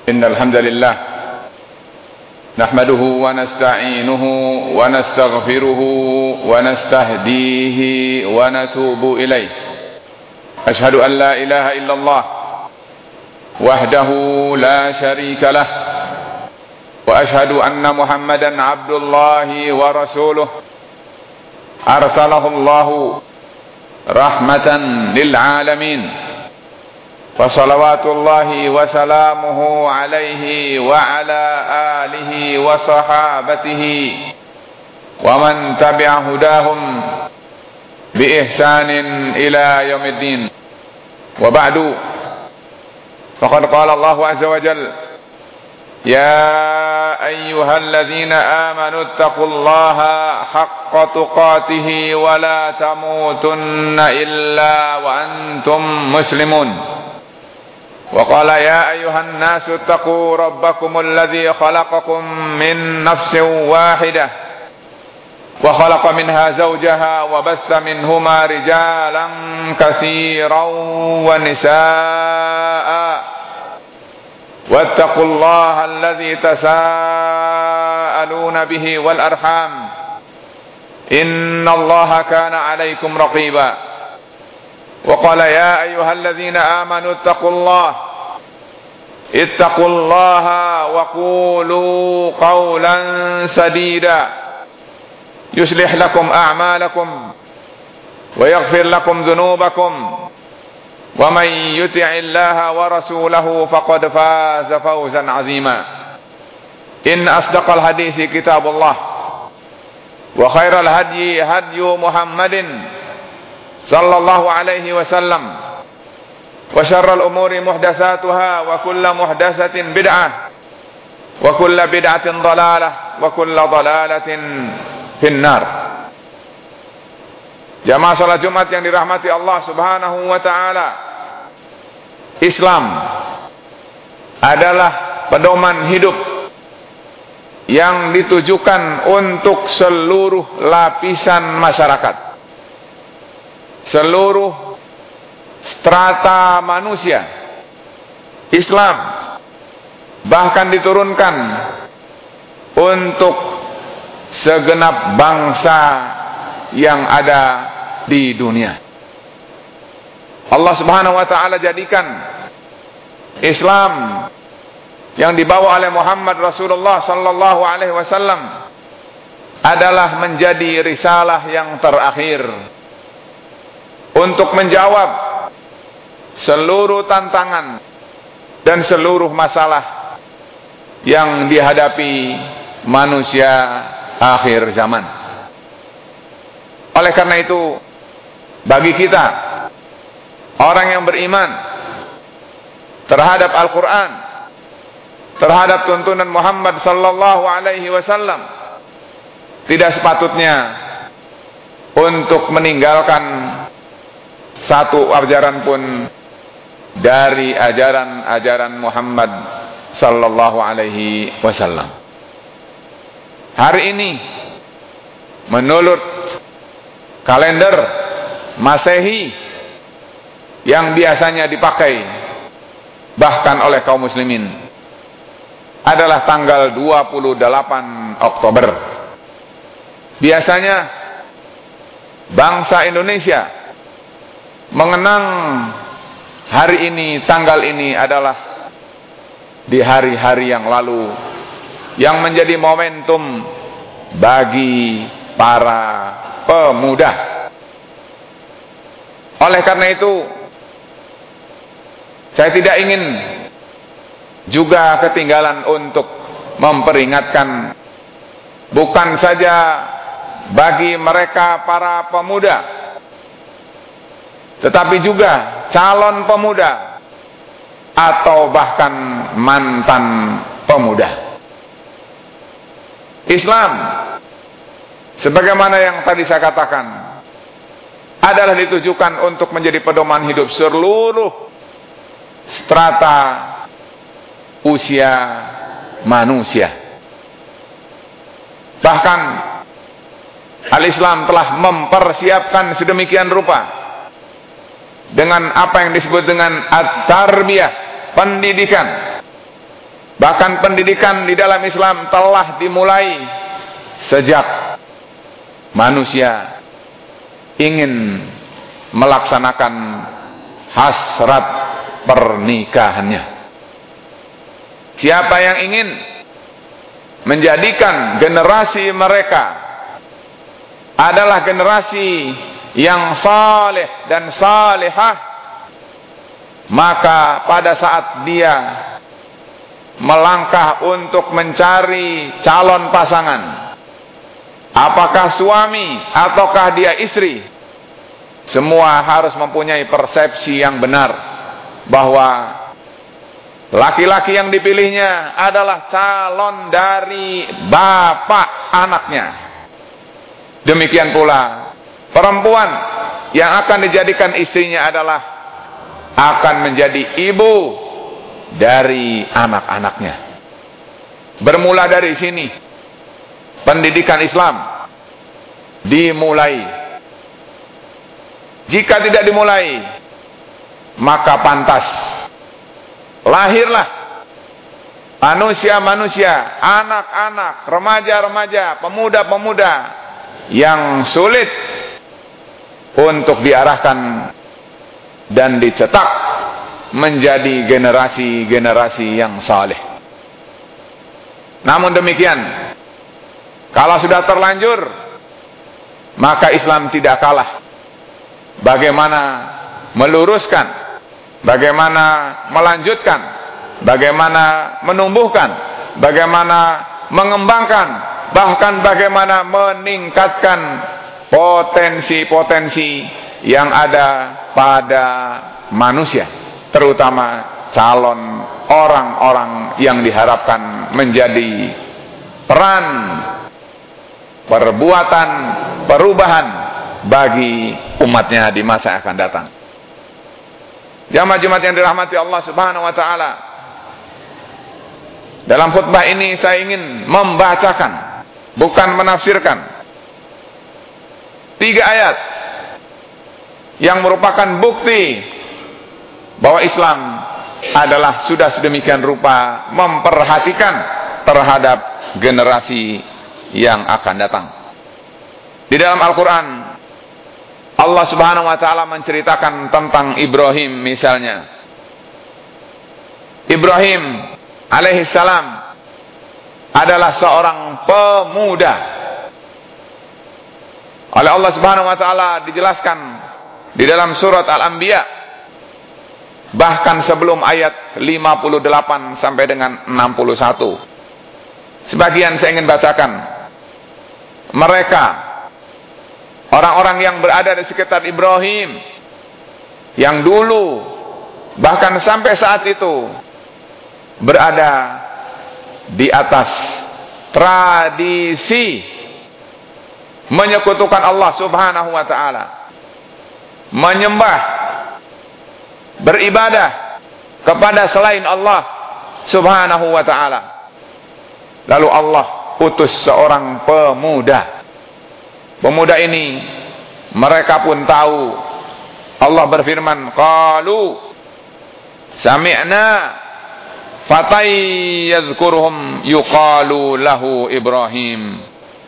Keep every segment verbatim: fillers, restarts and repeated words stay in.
إن الحمد لله نحمده ونستعينه ونستغفره ونستهديه ونتوب إليه. أشهد أن لا إله إلا الله وحده لا شريك له، وأشهد أن محمدا عبد الله ورسوله أرسله الله رحمة للعالمين، فصلوات الله وسلامه عليه وعلى آله وصحابته ومن تبع هداهم بإحسان إلى يوم الدين. وبعد، فقد قال الله عز وجل: يا أيها الذين آمنوا اتقوا الله حق تقاته ولا تموتن إلا وأنتم مسلمون. وقال: يا أيها الناس اتقوا ربكم الذي خلقكم من نفس واحدة وخلق منها زوجها وبث منهما رجالا كثيرا ونساء، واتقوا الله الذي تساءلون به والأرحام إن الله كان عليكم رقيبا. وقال: يا أيها الذين آمنوا اتقوا الله اتقوا الله وقولوا قولا سديدا يصلح لكم أعمالكم ويغفر لكم ذنوبكم، ومن يطع الله ورسوله فقد فاز فوزا عظيما. إن أصدق الحديث كتاب الله، وخير الهدي هدي محمد صلى الله عليه وسلم، وشر الأمور محدثاتها، وكل محدثة بدعة، وكل بدعة ضلالة، وكل ضلالة في النار. Jamaah salat Jumat yang dirahmati Allah Subhanahu wa taala, Islam adalah pedoman hidup yang ditujukan untuk seluruh lapisan masyarakat, seluruh strata manusia. Islam bahkan diturunkan untuk segenap bangsa yang ada di dunia. Allah Subhanahu wa taala jadikan Islam yang dibawa oleh Muhammad Rasulullah sallallahu alaihi wasallam adalah menjadi risalah yang terakhir untuk menjawab seluruh tantangan dan seluruh masalah yang dihadapi manusia akhir zaman. Oleh karena itu, bagi kita orang yang beriman terhadap Al-Quran, terhadap tuntunan Muhammad sallallahu alaihi wasallam, tidak sepatutnya untuk meninggalkan satu ajaran pun dari ajaran-ajaran Muhammad sallallahu alaihi wasallam. Hari ini, menurut kalender Masehi yang biasanya dipakai bahkan oleh kaum muslimin, adalah tanggal dua puluh delapan Oktober. Biasanya bangsa Indonesia mengenang hari ini, tanggal ini adalah di hari-hari yang lalu, yang menjadi momentum bagi para pemuda. Oleh karena itu, saya tidak ingin juga ketinggalan untuk memperingatkan bukan saja bagi mereka para pemuda, tetapi juga calon pemuda atau bahkan mantan pemuda. Islam, sebagaimana yang tadi saya katakan, adalah ditujukan untuk menjadi pedoman hidup seluruh strata usia manusia. Bahkan Al-Islam telah mempersiapkan sedemikian rupa dengan apa yang disebut dengan at-tarbiyah, pendidikan, Bahkan pendidikan di dalam Islam telah dimulai sejak manusia ingin melaksanakan hasrat pernikahannya. Siapa yang ingin menjadikan generasi mereka adalah generasi yang saleh dan salihah, maka pada saat dia melangkah untuk mencari calon pasangan, apakah suami ataukah dia istri, semua harus mempunyai persepsi yang benar bahwa laki-laki yang dipilihnya adalah calon dari bapak anaknya. Demikian pula perempuan yang akan dijadikan istrinya adalah akan menjadi ibu dari anak-anaknya. Bermula dari sini pendidikan Islam dimulai. Jika tidak dimulai, maka pantas lahirlah manusia-manusia, anak-anak, remaja-remaja, pemuda-pemuda yang sulit untuk diarahkan dan dicetak menjadi generasi-generasi yang saleh. Namun demikian, kalau sudah terlanjur, maka Islam tidak kalah. Bagaimana meluruskan, bagaimana melanjutkan, bagaimana menumbuhkan, bagaimana mengembangkan, bahkan bagaimana meningkatkan potensi-potensi yang ada pada manusia, terutama calon orang-orang yang diharapkan menjadi peran perbuatan perubahan bagi umatnya di masa yang akan datang. Jamaah Jumat yang dirahmati Allah Subhanahu wa taala, dalam khutbah ini saya ingin membacakan, bukan menafsirkan, tiga ayat yang merupakan bukti bahwa Islam adalah sudah sedemikian rupa memperhatikan terhadap generasi yang akan datang. Di dalam Al-Quran, Allah Subhanahu wa taala menceritakan tentang Ibrahim misalnya. Ibrahim alaihissalam adalah seorang pemuda. Oleh Allah Subhanahu wa taala dijelaskan di dalam surat Al-Anbiya, bahkan sebelum ayat lima puluh delapan sampai dengan enam puluh satu. Sebagian saya ingin bacakan. Mereka, orang-orang yang berada di sekitar Ibrahim, yang dulu bahkan sampai saat itu berada di atas tradisi menyekutukan Allah Subhanahu wa taala, menyembah, beribadah kepada selain Allah Subhanahu wa taala. Lalu Allah utus seorang pemuda. Pemuda ini mereka pun tahu. Allah berfirman, qalu sami'na fatay yadhkuruhum yuqalu lahu Ibrahim.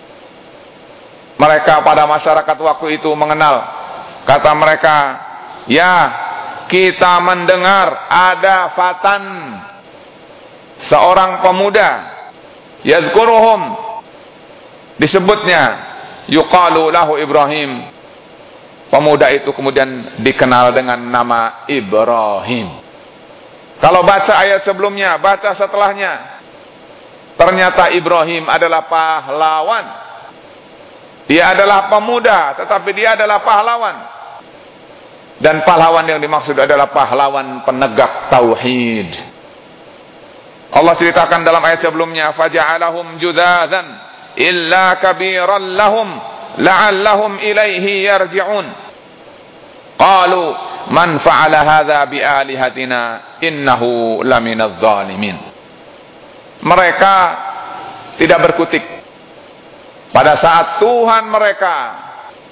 Mereka pada masyarakat waktu itu mengenal, kata mereka, ya, kita mendengar ada fatan, seorang pemuda, yadhkuruhum, disebutnya, yuqalu lahu Ibrahim. Pemuda itu kemudian dikenal dengan nama Ibrahim. Kalau baca ayat sebelumnya, baca setelahnya, ternyata Ibrahim adalah pahlawan. Dia adalah pemuda, tetapi dia adalah pahlawan. Dan pahlawan yang dimaksud adalah pahlawan penegak tauhid. Allah ceritakan dalam ayat sebelumnya, faja'alahum judadzan illa kabiran lahum la'allahum ilaihi yarji'un. Qalu man fa'ala hadza bi alihatina innahu laminadh dhalimin. Mereka tidak berkutik pada saat Tuhan mereka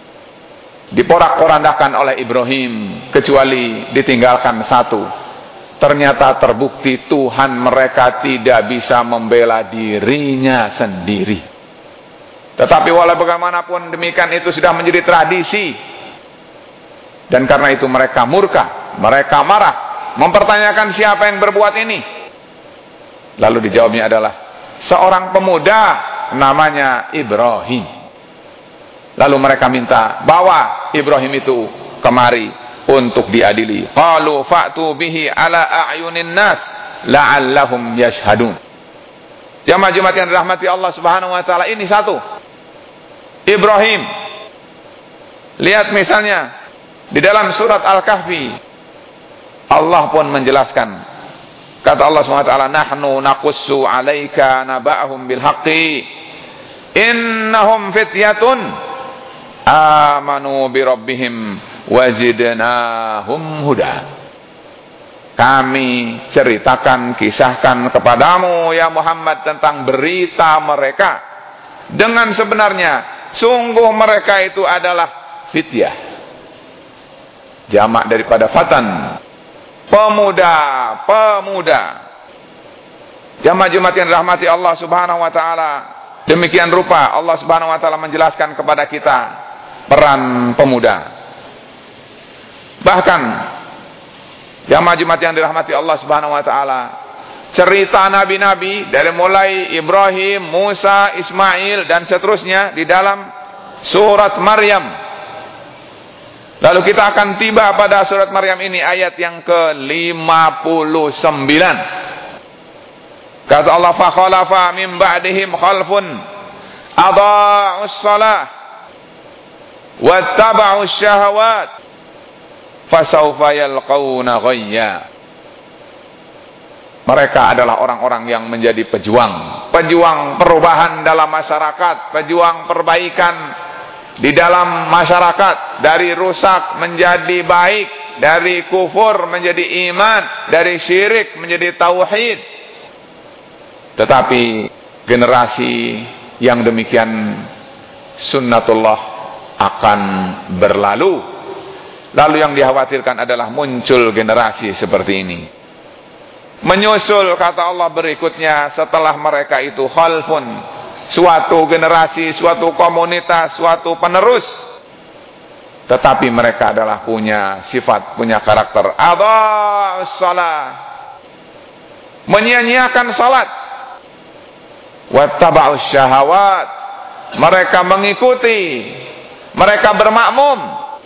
diporak-porandakan oleh Ibrahim, kecuali ditinggalkan satu, ternyata terbukti Tuhan mereka tidak bisa membela dirinya sendiri. Tetapi walau bagaimanapun demikian itu sudah menjadi tradisi. Dan karena itu mereka murka, mereka marah, mempertanyakan siapa yang berbuat ini. Lalu dijawabnya adalah seorang pemuda namanya Ibrahim. Lalu mereka minta, bawa Ibrahim itu kemari untuk diadili. Qalu fa'tu bihi ala a'yunin nas la'allahum yashhadun. Jamaah-jamaah yang dirahmati Allah Subhanahu wa taala, ini satu. Ibrahim. Lihat misalnya di dalam surat Al-Kahfi, Allah pun menjelaskan. Kata Allah Subhanahu wa taala, "Nahnu naqussu 'alaika naba'ahum bil haqqi. Innahum fityatun amanu bi rabbihim wazidnahum huda." Kami ceritakan, kisahkan kepadamu ya Muhammad tentang berita mereka dengan sebenarnya, sungguh mereka itu adalah fityah, jamak daripada fatan, pemuda, pemuda. Jamaah-jamaah yang dirahmati Allah Subhanahu wa taala, demikian rupa Allah Subhanahu wa taala menjelaskan kepada kita peran pemuda. Bahkan jamaah-jamaah yang dirahmati Allah Subhanahu wa taala, cerita nabi-nabi dari mulai Ibrahim, Musa, Ismail dan seterusnya di dalam surat Maryam. Lalu kita akan tiba pada surat Maryam ini ayat yang ke lima puluh sembilan. Kata Allah, fa khalafa min ba'dihim khalfun adha'us shalah wattaba'us syahawat fasawfa yalqauna ghayya. Mereka adalah orang-orang yang menjadi pejuang, pejuang perubahan dalam masyarakat, pejuang perbaikan di dalam masyarakat, dari rusak menjadi baik, dari kufur menjadi iman, dari syirik menjadi tauhid. Tetapi generasi yang demikian sunnatullah akan berlalu. Lalu yang dikhawatirkan adalah muncul generasi seperti ini. Menyusul kata Allah berikutnya setelah mereka itu khalfun, suatu generasi, suatu komunitas, suatu penerus. Tetapi mereka adalah punya sifat, punya karakter adha'us shalah, menyia-nyiakan salat. Wattaba'us syahawat, mereka mengikuti, mereka bermakmum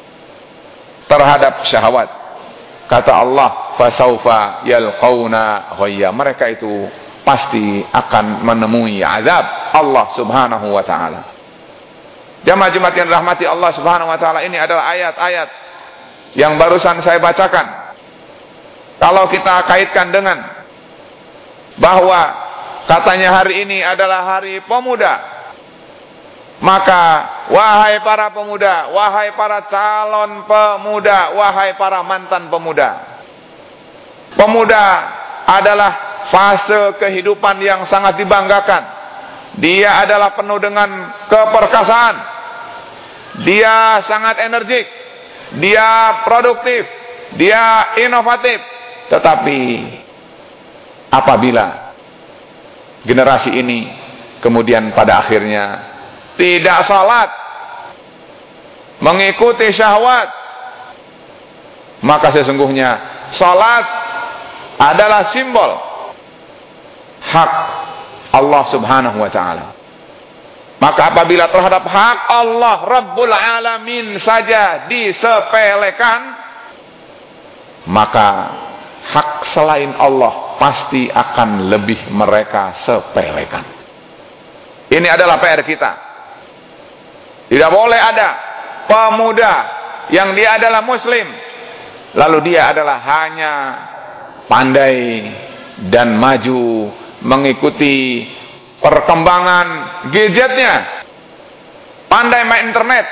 terhadap syahwat. Kata Allah, fasaufa yalqauna ghayya, mereka itu pasti akan menemui azab Allah Subhanahu wa taala. Jamaah-jamaah yang rahmati Allah Subhanahu wa taala, ini adalah ayat-ayat yang barusan saya bacakan. Kalau kita kaitkan dengan bahwa katanya hari ini adalah hari pemuda, maka wahai para pemuda, wahai para calon pemuda, wahai para mantan pemuda, pemuda adalah fase kehidupan yang sangat dibanggakan. Dia adalah penuh dengan keperkasaan, dia sangat energik, dia produktif, dia inovatif. Tetapi apabila generasi ini kemudian pada akhirnya tidak salat, mengikuti syahwat, maka sesungguhnya salat adalah simbol hak Allah Subhanahu wa taala. Maka apabila terhadap hak Allah Rabbul Alamin saja disepelekan, maka hak selain Allah pasti akan lebih mereka sepelekan. Ini adalah P R kita. Tidak boleh ada pemuda yang dia adalah muslim, lalu dia adalah hanya pandai dan maju mengikuti perkembangan gadgetnya, pandai main internet,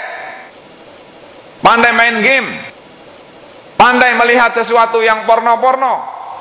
pandai main game, pandai melihat sesuatu yang porno-porno,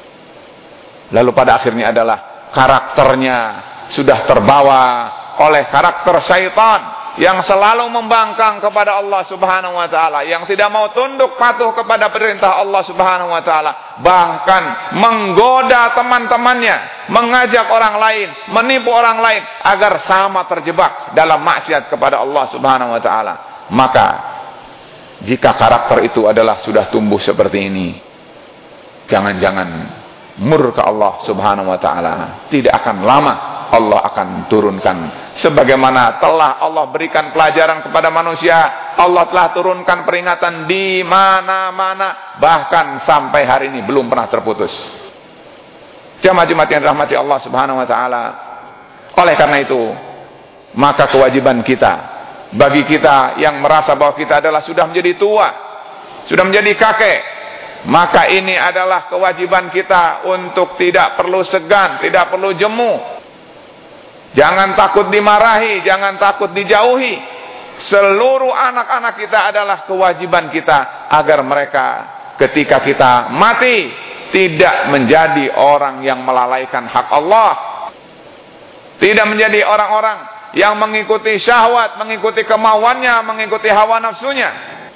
lalu pada akhirnya adalah karakternya sudah terbawa oleh karakter syaitan, yang selalu membangkang kepada Allah Subhanahu wa taala, yang tidak mau tunduk patuh kepada perintah Allah Subhanahu wa taala, bahkan menggoda teman-temannya, mengajak orang lain, menipu orang lain agar sama terjebak dalam maksiat kepada Allah Subhanahu wa taala. Maka jika karakter itu adalah sudah tumbuh seperti ini, jangan-jangan murka Allah Subhanahu wa taala tidak akan lama Allah akan turunkan, sebagaimana telah Allah berikan pelajaran kepada manusia. Allah telah turunkan peringatan di mana-mana, bahkan sampai hari ini belum pernah terputus. Jemaah-jemaah yang dirahmati Allah Subhanahu wa taala, oleh karena itu maka kewajiban kita, bagi kita yang merasa bahwa kita adalah sudah menjadi tua, sudah menjadi kakek, maka ini adalah kewajiban kita untuk tidak perlu segan, tidak perlu jemu. Jangan takut dimarahi, jangan takut dijauhi. Seluruh anak-anak kita adalah kewajiban kita agar mereka ketika kita mati tidak menjadi orang yang melalaikan hak Allah, tidak menjadi orang-orang yang mengikuti syahwat, mengikuti kemauannya, mengikuti hawa nafsunya.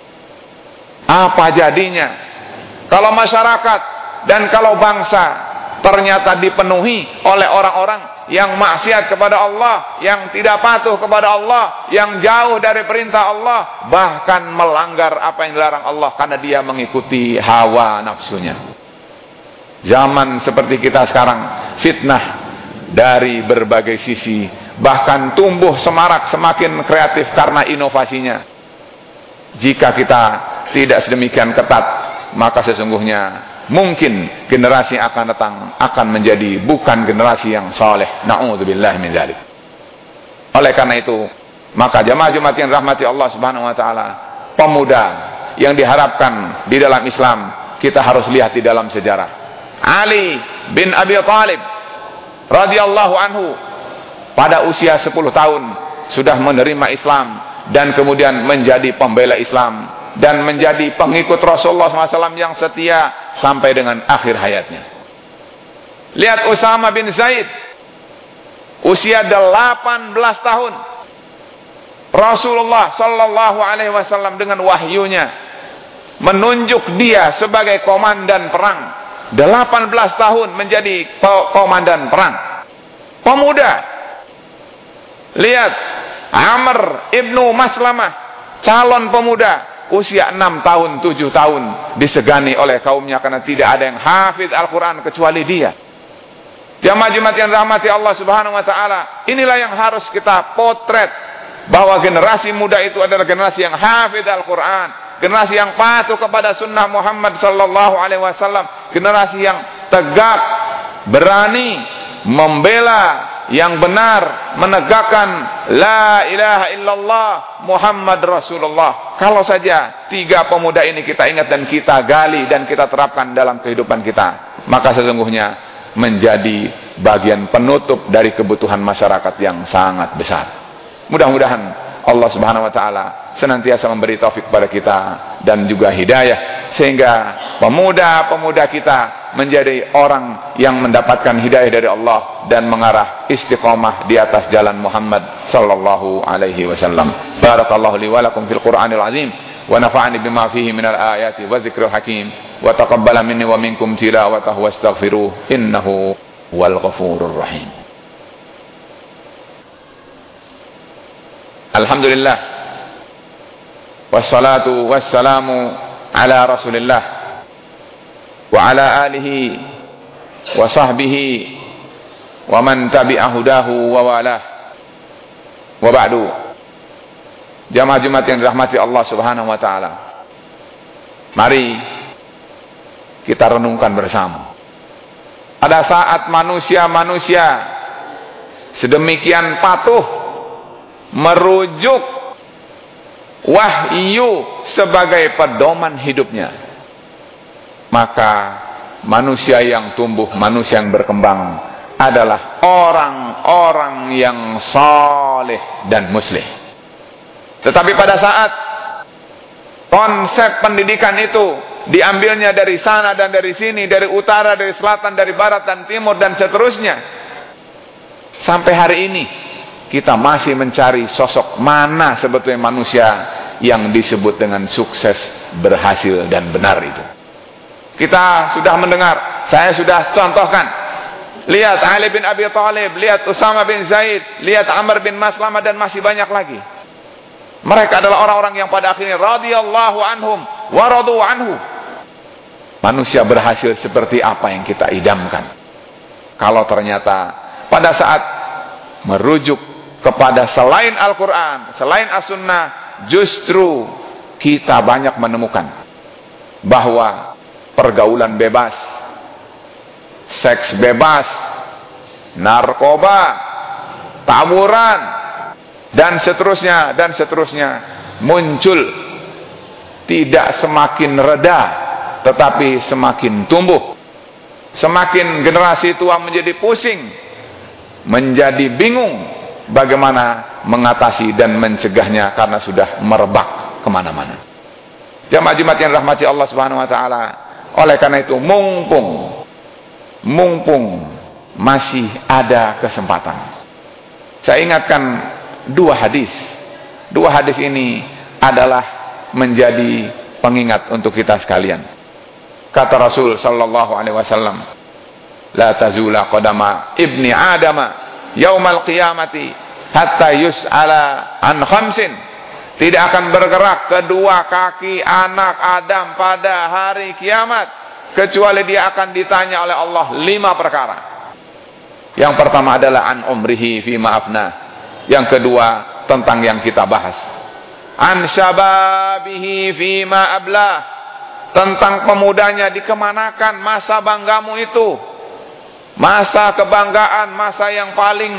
Apa jadinya kalau masyarakat dan kalau bangsa ternyata dipenuhi oleh orang-orang yang maksiat kepada Allah, yang tidak patuh kepada Allah, yang jauh dari perintah Allah, bahkan melanggar apa yang dilarang Allah karena dia mengikuti hawa nafsunya. Zaman seperti kita sekarang, fitnah dari berbagai sisi, bahkan tumbuh semarak, semakin kreatif karena inovasinya. Jika kita tidak sedemikian ketat, maka sesungguhnya mungkin generasi yang akan datang akan menjadi bukan generasi yang saleh. Na'udzubillah min dzalik. Oleh karena itu, maka jemaah-jemaah yang rahmati Allah Subhanahu wa taala, pemuda yang diharapkan di dalam Islam, kita harus lihat di dalam sejarah. Ali bin Abi Thalib radhiyallahu anhu pada usia sepuluh tahun sudah menerima Islam dan kemudian menjadi pembela Islam dan menjadi pengikut Rasulullah shallallahu alaihi wasallam yang setia sampai dengan akhir hayatnya. Lihat Usama bin Zaid, usia delapan belas tahun, Rasulullah shallallahu alaihi wasallam dengan wahyunya menunjuk dia sebagai komandan perang. delapan belas tahun menjadi komandan perang, pemuda. Lihat Amr ibnu Maslamah, calon pemuda, usia enam tahun, tujuh tahun, disegani oleh kaumnya karena tidak ada yang hafidz Al-Quran kecuali dia. Jamaah-jamaah yang rahmati Allah Subhanahu wa taala, inilah yang harus kita potret, bahwa generasi muda itu adalah generasi yang hafidz Al-Quran, generasi yang patuh kepada sunnah Muhammad sallallahu alaihi wasallam, generasi yang tegak, berani membela yang benar, menegakkan la ilaha illallah Muhammad Rasulullah. Kalau saja tiga pemuda ini kita ingat dan kita gali dan kita terapkan dalam kehidupan kita, maka sesungguhnya menjadi bagian penutup dari kebutuhan masyarakat yang sangat besar. Mudah-mudahan Allah Subhanahu wa taala senantiasa memberi taufik kepada kita dan juga hidayah, sehingga pemuda-pemuda kita menjadi orang yang mendapatkan hidayah dari Allah dan mengarah istiqamah di atas jalan Muhammad sallallahu alaihi wasallam. Barakallahu li wa lakum fil Qur'anil azim wa nafa'ani bima fihi minal ayati wa dzikril hakim wa taqabbala minni wa minkum tilawatahu wastaghfiruh innahu wal ghafurur rahim. Alhamdulillah wassalatu wassalamu ala Rasulillah wa ala alihi wa sahbihi wa man tabi'a hudahu wa walah wa ba'du. Jamaah-jamaah yang dirahmati Allah Subhanahu wa taala, mari kita renungkan bersama. Pada saat manusia-manusia sedemikian patuh merujuk wahyu sebagai pedoman hidupnya, maka manusia yang tumbuh, manusia yang berkembang adalah orang-orang yang saleh dan muslih. Tetapi pada saat konsep pendidikan itu diambilnya dari sana dan dari sini, dari utara, dari selatan, dari barat dan timur dan seterusnya, sampai hari ini kita masih mencari sosok mana sebetulnya manusia yang disebut dengan sukses, berhasil dan benar itu. Kita sudah mendengar, saya sudah contohkan. Lihat Ali bin Abi Thalib, lihat Usama bin Zaid, lihat Amr bin Maslamah dan masih banyak lagi. Mereka adalah orang-orang yang pada akhirnya radhiyallahu anhum wa radu anhu. Manusia berhasil seperti apa yang kita idamkan. Kalau ternyata pada saat merujuk kepada selain Al-Quran, selain As-Sunnah, justru kita banyak menemukan bahwa pergaulan bebas, seks bebas, narkoba, tawuran, dan seterusnya, dan seterusnya muncul, tidak semakin reda, tetapi semakin tumbuh. Semakin generasi tua menjadi pusing, menjadi bingung bagaimana mengatasi dan mencegahnya karena sudah merebak kemana-mana. Jamaah Jumat yang rahmati Allah Subhanahu Wa Taala, oleh karena itu mumpung mumpung masih ada kesempatan, saya ingatkan dua hadis. Dua hadis ini adalah menjadi pengingat untuk kita sekalian. Kata Rasul sallallahu alaihi wasallam, la tazula qadama ibni adama yaumal qiyamati hatta yus'ala an khamsin. Tidak akan bergerak kedua kaki anak Adam pada hari kiamat kecuali dia akan ditanya oleh Allah lima perkara. Yang pertama adalah an umrihi fi ma'afna. Yang kedua tentang yang kita bahas. An syababihi fi ma'ablah. Tentang pemudanya, dikemanakan masa banggamu itu, masa kebanggaan, masa yang paling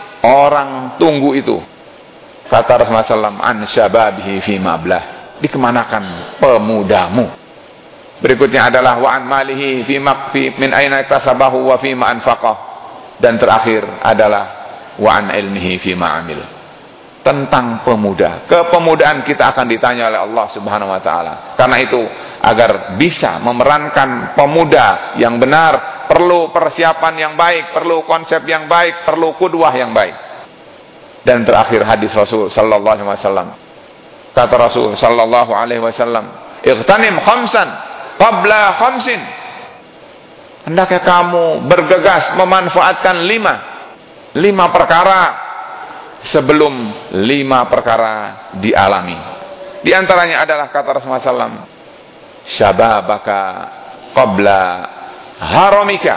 orang tunggu itu. Kata Rasulullah sallallahu alaihi wasallam, an syababihi fi ma'ablah, dikemanakan pemudamu. Berikutnya adalah wa an malihi fi maqfi min aina iktasabahu wa fi ma anfaqah. Dan terakhir adalah wa an ilmihi fi ma'amil. Tentang pemuda, kepemudaan kita akan ditanya oleh Allah Subhanahu Wa Taala. Karena itu, agar bisa memerankan pemuda yang benar, perlu persiapan yang baik, perlu konsep yang baik, perlu qudwah yang baik. Dan terakhir hadis Rasul sallallahu alaihi wasallam. Kata Rasul sallallahu alaihi wasallam, "Ightanim khamsan qabla khamsin." Hendaknya kamu bergegas memanfaatkan lima lima perkara sebelum lima perkara dialami. Di antaranya adalah kata Rasulullah sallallahu alaihi wasallam, syababaka qabla haramika.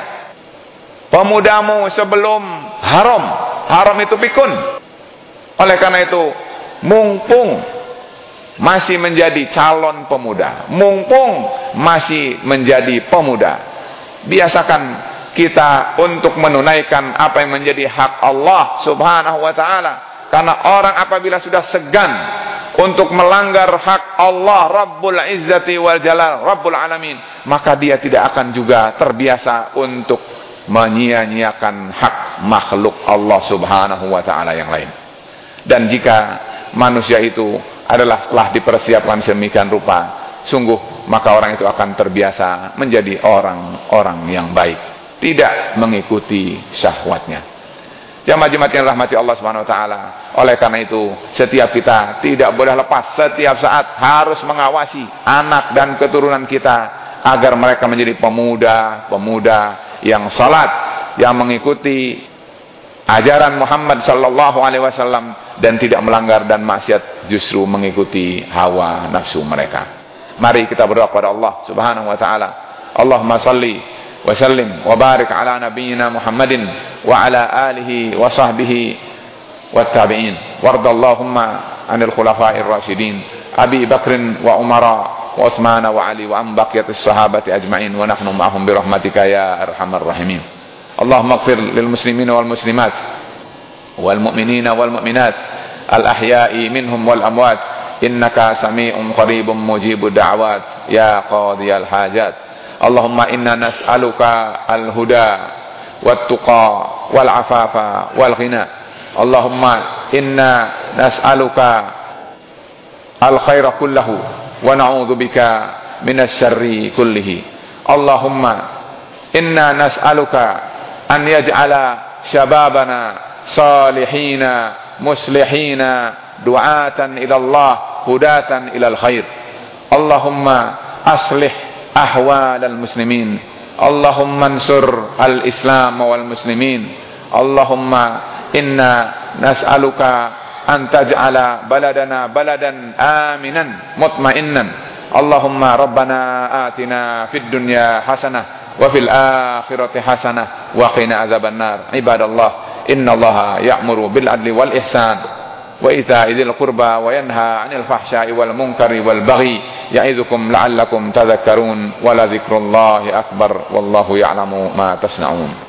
Pemudamu sebelum haram. Haram itu pikun. Oleh karena itu, mumpung masih menjadi calon pemuda, mumpung masih menjadi pemuda, biasakan kita untuk menunaikan apa yang menjadi hak Allah Subhanahu Wa Taala. Karena orang apabila sudah segan untuk melanggar hak Allah Rabbul Izzati wal Jalal, Rabbul Alamin, maka dia tidak akan juga terbiasa untuk menyia-nyiakan hak makhluk Allah Subhanahu Wa Taala yang lain. Dan jika manusia itu adalah telah dipersiapkan sedemikian rupa, sungguh maka orang itu akan terbiasa menjadi orang-orang yang baik, tidak mengikuti syahwatnya. Jamaah-jamaah yang rahmati Allah Subhanahu Wa Taala, oleh karena itu setiap kita tidak boleh lepas, setiap saat harus mengawasi anak dan keturunan kita agar mereka menjadi pemuda-pemuda yang salat, yang mengikuti ajaran Muhammad sallallahu alaihi wasallam dan tidak melanggar dan maksiat, justru mengikuti hawa nafsu mereka. Mari kita berdoa kepada Allah Subhanahu Wa Taala. Allahumma salli wa sallim wa barik ala nabiyyina Muhammadin wa ala alihi wa sahbihi wat tabi'in. Wardallahumma anil khulafa'ir rasyidin Abi Bakrin wa Umara wa Utsman wa Ali wa an baqiyatis sahabati ajma'in wa nahnu ma'ahum bi rahmatika ya arhamar rahimin. Allahumma ighfir lil muslimina wal muslimat wal mu'minina wal mu'minat al ahya'i minhum wal amwat innaka sami'un qaribun mujibud da'awat ya qadiyal hajat. Allahumma inna nas'aluka al-huda wat-tuqa wal-afafa wal-ghina. Allahumma inna nas'aluka al-khaira kullahu wa na'udzubika minasy syarri kullihi. Allahumma inna nas'aluka an yaj'ala syababana salihina muslihina du'atan ila Allah hudatan ila al-khair. Allahumma aslih ahwal al-muslimin. Allahumma ansur al-islam wal muslimin. Allahumma inna nas'aluka an taj'ala baladana baladan aminan mutma'innan. Allahumma rabbana atina fid dunya hasanah wa fil akhirati hasanah wa qina azaban nar. Ibadallah, innallaha ya'muru bil adli wal ihsan wa ita'i dzil qurba wa yanha 'anil fahsya'i wal munkari wal baghi ya'idzukum la'allakum tadhakkarun wa la dzikrullahi akbar wallahu ya'lamu ma tasna'un.